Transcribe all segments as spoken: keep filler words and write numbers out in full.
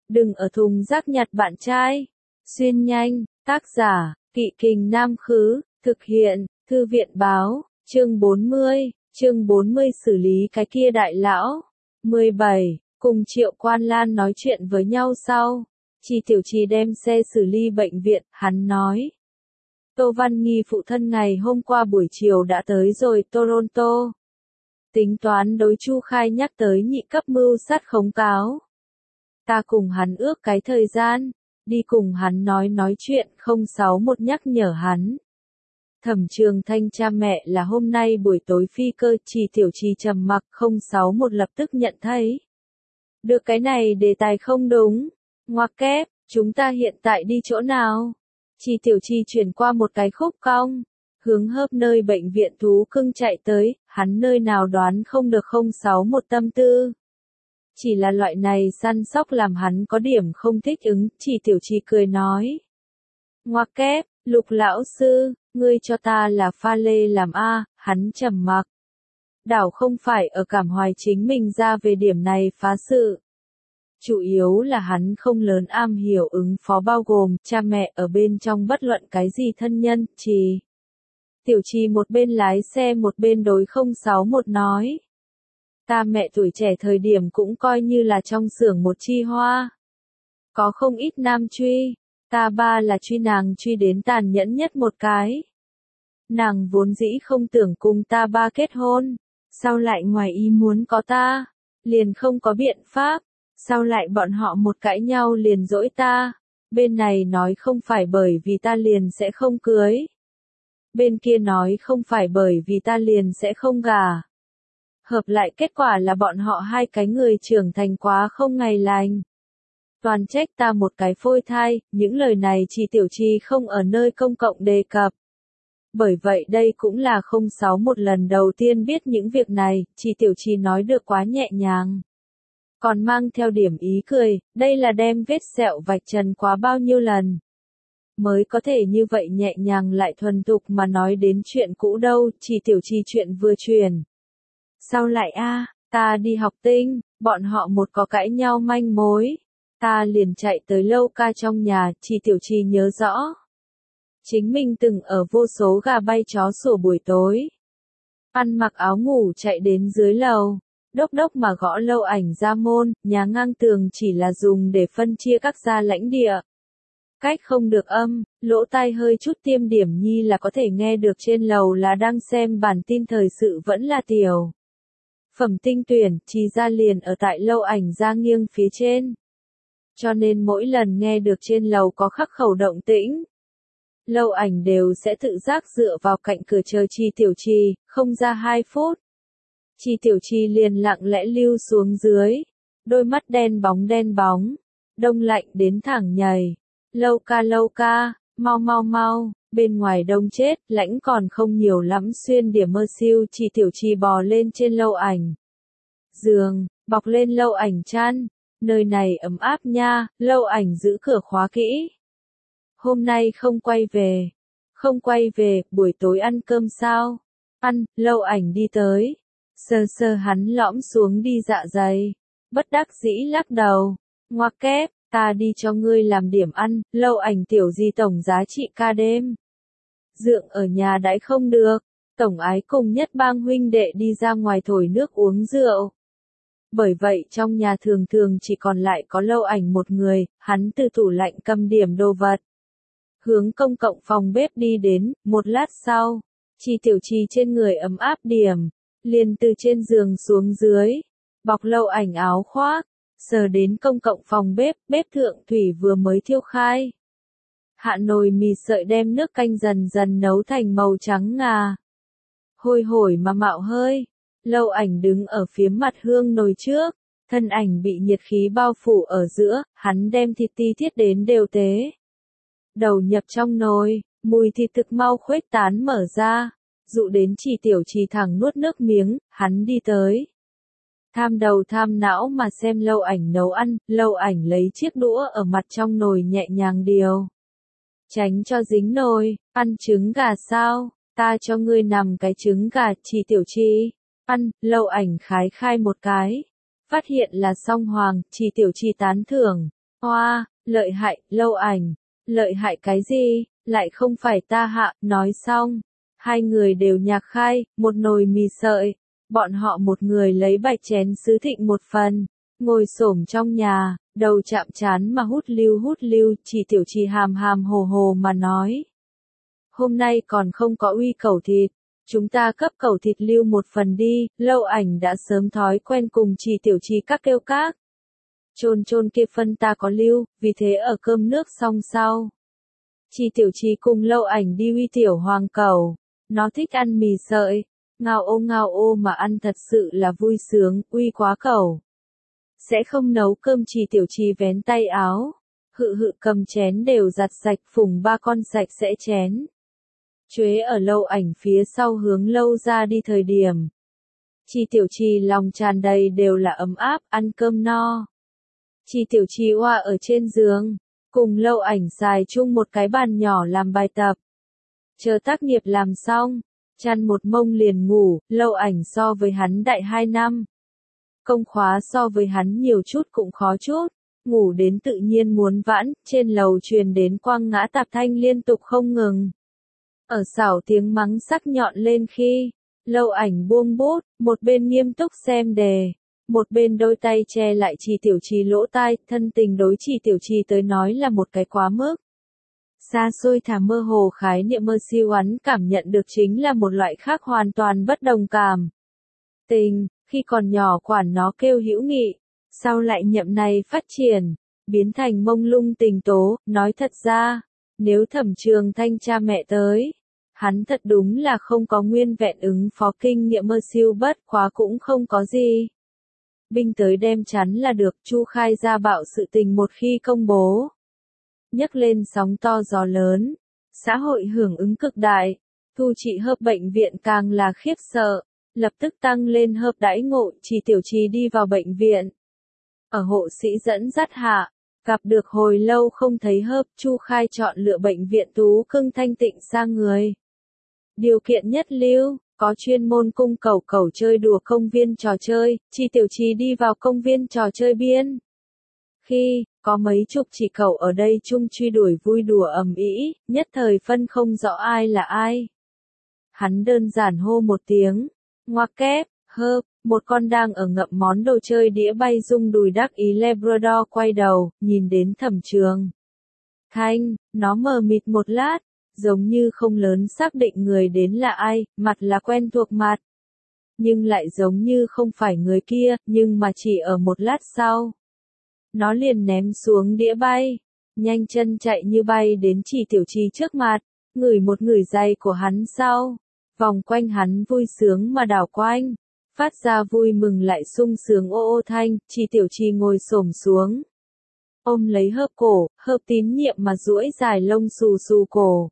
Đừng ở thùng rác nhặt bạn trai. Xuyên nhanh, tác giả, Kỵ Kình Nam Khứ, thực hiện, Thư viện Báo, chương bốn mươi, chương bốn mươi xử lý cái kia đại lão. mười bảy, cùng Triệu Quan Lan nói chuyện với nhau sau. Chi Tiểu Trì đem xe xử lý bệnh viện, hắn nói. Tô Văn Nghi phụ thân ngày hôm qua buổi chiều đã tới rồi Toronto. Tính toán đối Chu Khai nhắc tới nhị cấp mưu sát khống cáo. Ta cùng hắn ước cái thời gian, đi cùng hắn nói nói chuyện. Không sáu một nhắc nhở hắn. Thẩm Trường Thanh cha mẹ là hôm nay buổi tối phi cơ. Chi Tiểu Trì trầm mặc. Không sáu một lập tức nhận thấy. Được, cái này đề tài không đúng. Ngoặc kép, chúng ta hiện tại đi chỗ nào? Chi Tiểu Trì chuyển qua một cái khúc cong, hướng hớp nơi bệnh viện thú cưng chạy tới. Hắn nơi nào đoán không được không sáu một tâm tư. Chỉ là loại này săn sóc làm hắn có điểm không thích ứng. Chi Tiểu Trì cười nói. Ngoặc kép, Lục lão sư, ngươi cho ta là pha lê làm a. Hắn trầm mặc. Đảo không phải ở cảm hoài chính mình ra về điểm này phá sự. Chủ yếu là hắn không lớn am hiểu ứng phó, bao gồm cha mẹ ở bên trong bất luận cái gì thân nhân. Chỉ Tiểu Trì một bên lái xe một bên đối không sáu một nói. Ta mẹ tuổi trẻ thời điểm cũng coi như là trong xưởng một chi hoa. Có không ít nam truy. Ta ba là truy nàng truy đến tàn nhẫn nhất một cái. Nàng vốn dĩ không tưởng cùng ta ba kết hôn. Sau lại ngoài ý muốn có ta. Liền không có biện pháp. Sau lại bọn họ một cãi nhau liền dỗi ta. Bên này nói không phải bởi vì ta liền sẽ không cưới. Bên kia nói không phải bởi vì ta liền sẽ không gả. Hợp lại kết quả là bọn họ hai cái người trưởng thành quá không ngày lành. Toàn trách ta một cái phôi thai. Những lời này Chi Tiểu Trì không ở nơi công cộng đề cập. Bởi vậy đây cũng là không sáu một lần đầu tiên biết những việc này. Chi Tiểu Trì nói được quá nhẹ nhàng. Còn mang theo điểm ý cười. Đây là đem vết sẹo vạch trần quá bao nhiêu lần. Mới có thể như vậy nhẹ nhàng lại thuần thục mà nói đến chuyện cũ đâu. Chi Tiểu Trì chuyện vừa truyền. Sau lại a, ta đi học tinh, bọn họ một có cãi nhau manh mối. Ta liền chạy tới Lâu Ca trong nhà. Chi Tiểu Trì nhớ rõ. Chính mình từng ở vô số gà bay chó sủa buổi tối. Ăn mặc áo ngủ chạy đến dưới lầu. Đốc đốc mà gõ Lâu Ảnh ra môn. Nhà ngang tường chỉ là dùng để phân chia các gia lãnh địa. Cách không được âm, lỗ tai hơi chút tiêm điểm nhi là có thể nghe được trên lầu là đang xem bản tin thời sự vẫn là tiểu. Phẩm tinh tuyển, Chi ra liền ở tại Lâu Ảnh ra nghiêng phía trên. Cho nên mỗi lần nghe được trên lầu có khắc khẩu động tĩnh. Lâu Ảnh đều sẽ tự giác dựa vào cạnh cửa chờ Chi Tiểu Trì, không ra hai phút. Chi Tiểu Trì liền lặng lẽ lưu xuống dưới. Đôi mắt đen bóng đen bóng. Đông lạnh đến thẳng nhảy. Lâu Ca Lâu Ca, mau mau mau, bên ngoài đông chết, lãnh còn không nhiều lắm. Xuyên điểm mơ siêu. Chi Tiểu Trì bò lên trên Lâu Ảnh giường, bọc lên Lâu Ảnh chăn. Nơi này ấm áp nha. Lâu Ảnh giữ cửa khóa kỹ. Hôm nay không quay về. Không quay về, buổi tối ăn cơm sao? Ăn. Lâu Ảnh đi tới. Sơ sơ hắn lõm xuống đi dạ dày. Bất đắc dĩ lắc đầu. Ngoặc kép, ta đi cho ngươi làm điểm ăn. Lâu Ảnh tiểu gì tổng giá trị ca đêm. Dượng ở nhà đãi không được. Tổng ái cùng nhất bang huynh đệ đi ra ngoài thổi nước uống rượu. Bởi vậy trong nhà thường thường chỉ còn lại có Lâu Ảnh một người. Hắn từ tủ lạnh cầm điểm đồ vật. Hướng công cộng phòng bếp đi đến. Một lát sau, Chi Tiểu Trì trên người ấm áp điểm. Liền từ trên giường xuống dưới. Bọc Lâu Ảnh áo khoác. Sờ đến công cộng phòng bếp. Bếp thượng thủy vừa mới thiêu khai. Hạ nồi mì sợi đem nước canh dần dần nấu thành màu trắng ngà. Hôi hổi mà mạo hơi. Lâu Ảnh đứng ở phía mặt hương nồi trước. Thân ảnh bị nhiệt khí bao phủ ở giữa. Hắn đem thịt ti thiết đến đều tế. Đầu nhập trong nồi. Mùi thịt thực mau khuếch tán mở ra. Dụ đến Chi Tiểu Trì thẳng nuốt nước miếng. Hắn đi tới. Tham đầu tham não mà xem Lâu Ảnh nấu ăn. Lâu Ảnh lấy chiếc đũa ở mặt trong nồi nhẹ nhàng điều. Tránh cho dính nồi. Ăn trứng gà sao? Ta cho ngươi nằm cái trứng gà. Chi Tiểu Trì. Ăn. Lâu Ảnh khái khai một cái. Phát hiện là song hoàng. Chi Tiểu Trì tán thưởng. Oa, lợi hại, Lâu Ảnh, lợi hại cái gì, lại không phải ta hạ, nói xong. Hai người đều nhạc khai, một nồi mì sợi, bọn họ một người lấy bạch chén sứ thịnh một phần, ngồi xổm trong nhà, đầu chạm chán mà hút lưu hút lưu, chỉ tiểu trì hàm hàm hồ hồ mà nói. Hôm nay còn không có uy cẩu thịt, chúng ta cấp cẩu thịt lưu một phần đi, Lâu Ảnh đã sớm thói quen cùng chỉ tiểu trì các kêu các. Chôn chôn kia phân ta có lưu, vì thế ở cơm nước xong sau. Chỉ tiểu trì cùng Lâu Ảnh đi uy tiểu hoàng cẩu, nó thích ăn mì sợi, ngao ô ngao ô mà ăn thật sự là vui sướng, uy quá cẩu. Sẽ không nấu cơm, chỉ tiểu trì vén tay áo, hự hự cầm chén đều giặt sạch, phùng ba con sạch sẽ chén. Chuế ở Lâu Ảnh phía sau hướng Lâu ra đi thời điểm. Chỉ tiểu trì lòng tràn đầy đều là ấm áp, ăn cơm no. Chỉ tiểu trì oa ở trên giường, cùng Lâu Ảnh xài chung một cái bàn nhỏ làm bài tập. Chờ tác nghiệp làm xong, chăn một mông liền ngủ, Lâu Ảnh so với hắn đại hai năm. Công khóa so với hắn nhiều chút cũng khó chút, ngủ đến tự nhiên muốn vãn, trên lầu truyền đến quang ngã tạp thanh liên tục không ngừng. Ở xảo tiếng mắng sắc nhọn lên khi, Lâu Ảnh buông bút, một bên nghiêm túc xem đề, một bên đôi tay che lại chỉ tiểu trì lỗ tai, thân tình đối chỉ tiểu trì tới nói là một cái quá mức. Xa xôi thả mơ hồ khái niệm mơ siêu hắn cảm nhận được chính là một loại khác hoàn toàn bất đồng cảm. Tình, khi còn nhỏ quản nó kêu hữu nghị, sau lại nhậm này phát triển, biến thành mông lung tình tố, nói thật ra, nếu Thẩm Trường Thanh cha mẹ tới, hắn thật đúng là không có nguyên vẹn ứng phó kinh nghiệm mơ siêu, bất quá cũng không có gì. Binh tới đem chắn là được, Chu Khai ra bạo sự tình một khi công bố. Nhấc lên sóng to gió lớn, xã hội hưởng ứng cực đại, thu trị hợp bệnh viện càng là khiếp sợ, lập tức tăng lên hợp đãi ngộ, chỉ tiểu trì đi vào bệnh viện. Ở hộ sĩ dẫn dắt hạ, gặp được hồi lâu không thấy hợp, Chu Khai chọn lựa bệnh viện tú cưng thanh tịnh sang người. Điều kiện nhất lưu, có chuyên môn cung cẩu cẩu chơi đùa công viên trò chơi, chỉ tiểu trì đi vào công viên trò chơi biên. Khi, có mấy chục chỉ cẩu ở đây chung truy đuổi vui đùa ầm ĩ, nhất thời phân không rõ ai là ai. Hắn đơn giản hô một tiếng, ngoặc kép, hớp, một con đang ở ngậm món đồ chơi đĩa bay rung đùi đắc ý Labrador quay đầu, nhìn đến Thẩm Trường Thanh, nó mờ mịt một lát, giống như không lớn xác định người đến là ai, mặt là quen thuộc mặt. Nhưng lại giống như không phải người kia, nhưng mà chỉ ở một lát sau. Nó liền ném xuống đĩa bay, nhanh chân chạy như bay đến chỉ tiểu trì trước mặt, ngửi một ngửi giày của hắn sau, vòng quanh hắn vui sướng mà đảo quanh, phát ra vui mừng lại sung sướng ô ô thanh, chỉ tiểu trì ngồi xổm xuống. Ôm lấy hớp cổ, hớp tín nhiệm mà duỗi dài lông xù xù cổ.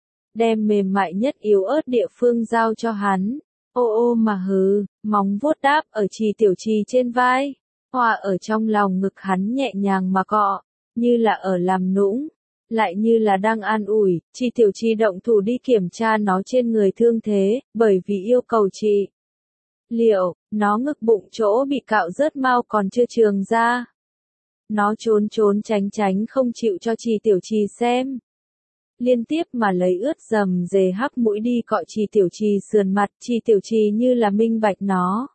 Đem mềm mại nhất yếu ớt địa phương giao cho hắn, ô ô mà hứ, móng vuốt đáp ở chỉ tiểu trì trên vai. Hòa ở trong lòng ngực hắn nhẹ nhàng mà cọ, như là ở làm nũng, lại như là đang an ủi, chỉ tiểu trì động thủ đi kiểm tra nó trên người thương thế, bởi vì yêu cầu trị. Liệu, nó ngực bụng chỗ bị cạo rớt mau còn chưa trường ra. Nó trốn trốn tránh tránh không chịu cho chỉ tiểu trì xem. Liên tiếp mà lấy ướt dầm dề hắc mũi đi cọ chỉ tiểu trì sườn mặt, chỉ tiểu trì như là minh bạch nó.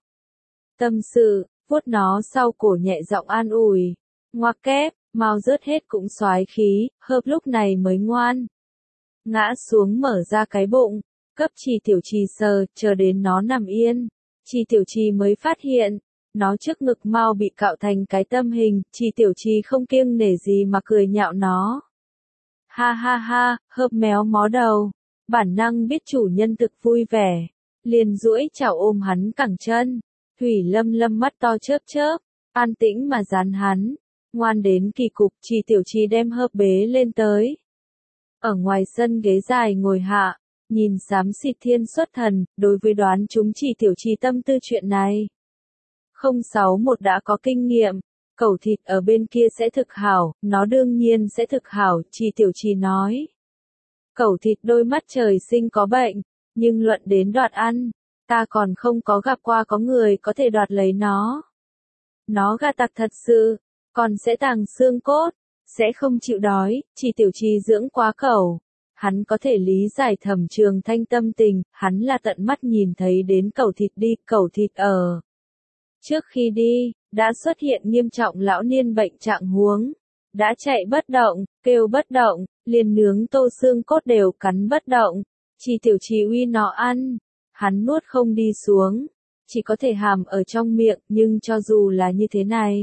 Tâm sự. Vuốt nó sau cổ nhẹ giọng an ủi, ngoặc kép, mau rớt hết cũng soái khí, hợp lúc này mới ngoan. Ngã xuống mở ra cái bụng, cấp chỉ tiểu trì sờ, chờ đến nó nằm yên, chỉ tiểu trì mới phát hiện, nó trước ngực mau bị cạo thành cái tâm hình, chỉ tiểu trì không kiêng nể gì mà cười nhạo nó. Ha ha ha, hợp méo mó đầu, bản năng biết chủ nhân thực vui vẻ, liền duỗi chảo ôm hắn cẳng chân. Thủy Lâm Lâm mắt to chớp chớp, an tĩnh mà dán hắn, ngoan đến kỳ cục, chỉ tiểu trì đem hớp bế lên tới. Ở ngoài sân ghế dài ngồi hạ, nhìn xám xịt thiên xuất thần, đối với đoán chúng chỉ tiểu trì tâm tư chuyện này. không sáu một đã có kinh nghiệm, cẩu thịt ở bên kia sẽ thực hảo, nó đương nhiên sẽ thực hảo, chỉ tiểu trì nói. Cẩu thịt đôi mắt trời sinh có bệnh, nhưng luận đến đoạt ăn. Ta còn không có gặp qua có người có thể đoạt lấy nó. Nó gà tặc thật sự, còn sẽ tàng xương cốt, sẽ không chịu đói, Chi Tiểu Chi dưỡng quá cẩu. Hắn có thể lý giải Thẩm Trường Thanh tâm tình, hắn là tận mắt nhìn thấy đến cẩu thịt đi, cẩu thịt ở. Trước khi đi, đã xuất hiện nghiêm trọng lão niên bệnh trạng huống. Đã chạy bất động, kêu bất động, liền nướng tô xương cốt đều cắn bất động. Chi Tiểu Chi uy nó ăn, hắn nuốt không đi xuống, chỉ có thể hàm ở trong miệng, nhưng cho dù là như thế này,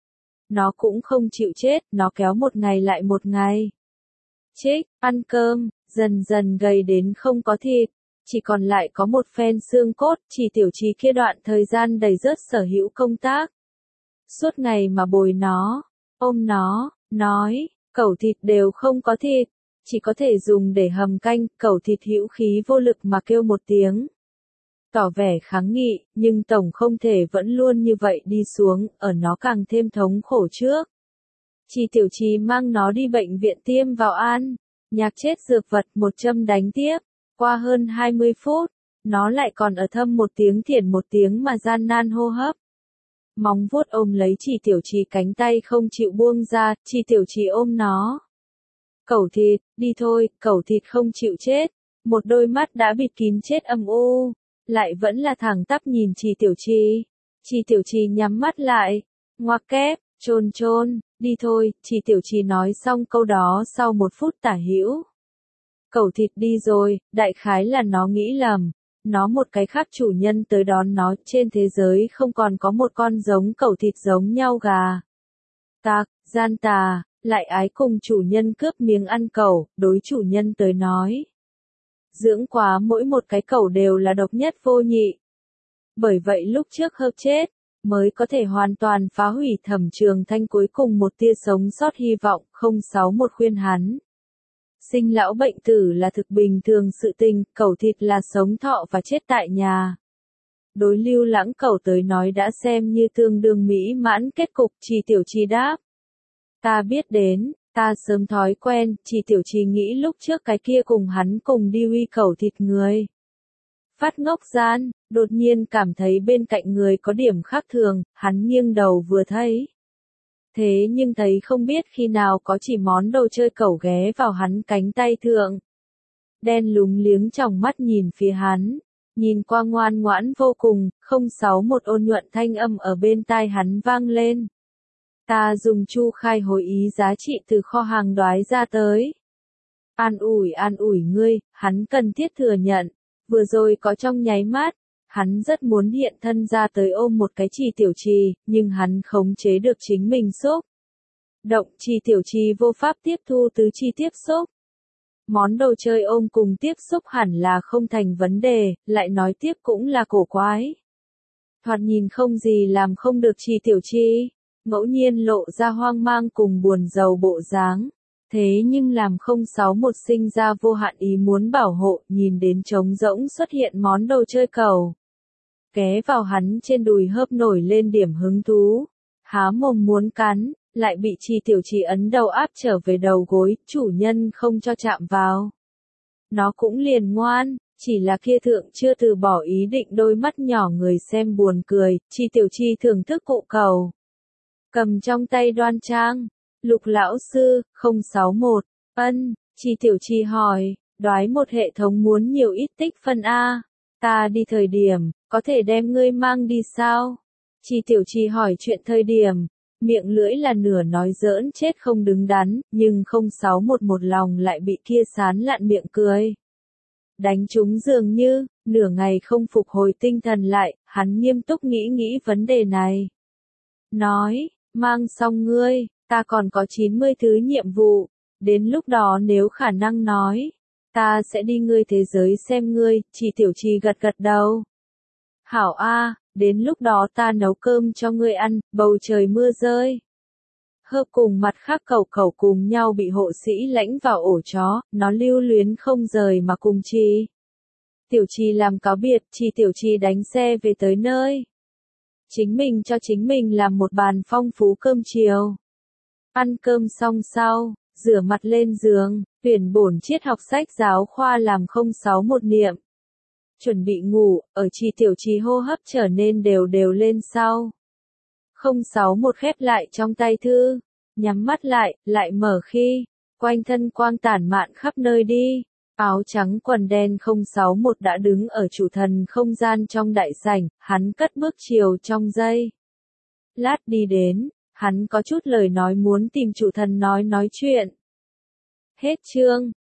nó cũng không chịu chết, nó kéo một ngày lại một ngày. Trích, ăn cơm, dần dần gầy đến không có thịt, chỉ còn lại có một phen xương cốt, Chi Tiểu Chi kia đoạn thời gian đầy rớt sở hữu công tác. Suốt ngày mà bồi nó, ôm nó, nói, cẩu thịt đều không có thịt, chỉ có thể dùng để hầm canh, cẩu thịt hữu khí vô lực mà kêu một tiếng. Tỏ vẻ kháng nghị, nhưng tổng không thể vẫn luôn như vậy đi xuống, ở nó càng thêm thống khổ trước. Chi Tiểu Chi mang nó đi bệnh viện tiêm vào an, nhạc chết dược vật một châm đánh tiếp, qua hơn hai mươi phút, nó lại còn ở thâm một tiếng thiển một tiếng mà gian nan hô hấp. Móng vuốt ôm lấy Chi Tiểu Chi cánh tay không chịu buông ra, Chi Tiểu Chi ôm nó. Cẩu thịt, đi thôi, cẩu thịt không chịu chết, một đôi mắt đã bịt kín chết âm u, lại vẫn là thẳng tắp nhìn Chi Tiểu Chi. Chi Tiểu Chi nhắm mắt lại, ngoặc kép, chôn chôn, đi thôi, Chi Tiểu Chi nói xong câu đó sau một phút tả hữu. Cẩu thịt đi rồi, đại khái là nó nghĩ lầm, nó một cái khác chủ nhân tới đón nó, trên thế giới không còn có một con giống cẩu thịt giống nhau gà. Tạc, gian tà, lại ái cùng chủ nhân cướp miếng ăn cẩu, đối chủ nhân tới nói. Dưỡng quá mỗi một cái cẩu đều là độc nhất vô nhị. Bởi vậy lúc trước hớp chết, mới có thể hoàn toàn phá hủy Thẩm Trường Thanh cuối cùng một tia sống sót hy vọng, không sáu một khuyên hắn. Sinh lão bệnh tử là thực bình thường sự tình, cẩu thịt là sống thọ và chết tại nhà. Đối Lưu Lãng cẩu tới nói đã xem như tương đương mỹ mãn kết cục, Chi Tiểu Chi đáp. Ta biết đến, ta sớm thói quen, Chi Tiểu Chi nghĩ lúc trước cái kia cùng hắn cùng đi uy cẩu thịt người. Phát ngốc gian, đột nhiên cảm thấy bên cạnh người có điểm khác thường, hắn nghiêng đầu vừa thấy. Thế nhưng thấy không biết khi nào có chỉ món đồ chơi cẩu ghé vào hắn cánh tay thượng. Đen lúng liếng trong mắt nhìn phía hắn, nhìn qua ngoan ngoãn vô cùng, không sáu một ôn nhuận thanh âm ở bên tai hắn vang lên. Ta dùng chu khai hồi ý giá trị từ kho hàng đoái ra tới. An ủi an ủi ngươi, hắn cần thiết thừa nhận, vừa rồi có trong nháy mắt, hắn rất muốn hiện thân ra tới ôm một cái Chi Tiểu Chi, nhưng hắn khống chế được chính mình xúc. Động, Chi Tiểu Chi vô pháp tiếp thu tứ chi tiếp xúc. Món đồ chơi ôm cùng tiếp xúc hẳn là không thành vấn đề, lại nói tiếp cũng là cổ quái. Thoạt nhìn không gì làm không được Chi Tiểu Chi, ngẫu nhiên lộ ra hoang mang cùng buồn rầu bộ dáng. Thế nhưng làm không sáu một sinh ra vô hạn ý muốn bảo hộ, nhìn đến trống rỗng xuất hiện món đồ chơi cẩu. Ghé vào hắn trên đùi hớp nổi lên điểm hứng thú. Há mồm muốn cắn, lại bị Chi Tiểu Chi ấn đầu áp trở về đầu gối, chủ nhân không cho chạm vào. Nó cũng liền ngoan, chỉ là kia thượng chưa từ bỏ ý định đôi mắt nhỏ người xem buồn cười, Chi Tiểu Chi thưởng thức cụ cẩu. Cầm trong tay đoan trang. Lục lão sư, không sáu một, ân, Chi Tiểu Chi hỏi, đoái một hệ thống muốn nhiều ít tích phân A, ta đi thời điểm, có thể đem ngươi mang đi sao? Chi Tiểu Chi hỏi chuyện thời điểm, miệng lưỡi là nửa nói giỡn chết không đứng đắn, nhưng không sáu một một lòng lại bị kia sán lạn miệng cười. Đánh chúng dường như, nửa ngày không phục hồi tinh thần lại, hắn nghiêm túc nghĩ nghĩ vấn đề này. Nói, mang xong ngươi. Ta còn có chín mươi thứ nhiệm vụ, đến lúc đó nếu khả năng nói, ta sẽ đi ngươi thế giới xem ngươi, Chi Tiểu Chi gật gật đầu. Hảo A, đến lúc đó ta nấu cơm cho ngươi ăn, bầu trời mưa rơi. Hớp cùng mặt khác cẩu cẩu cùng nhau bị hộ sĩ lãnh vào ổ chó, nó lưu luyến không rời mà cùng Chi. Tiểu Chi làm cáo biệt, Chi Tiểu Chi đánh xe về tới nơi. Chính mình cho chính mình làm một bàn phong phú cơm chiều. Ăn cơm xong sau, rửa mặt lên giường, tuyển bổn triết học sách giáo khoa làm không sáu một niệm. Chuẩn bị ngủ, ở Chi Tiểu Chi hô hấp trở nên đều đều lên sau. không sáu một khép lại trong tay thư, nhắm mắt lại, lại mở khi, quanh thân quang tản mạn khắp nơi đi. Áo trắng quần đen không sáu một đã đứng ở chủ thần không gian trong đại sảnh, hắn cất bước chiều trong giây lát đi đến, hắn có chút lời nói muốn tìm chủ thần nói nói chuyện. Hết chương.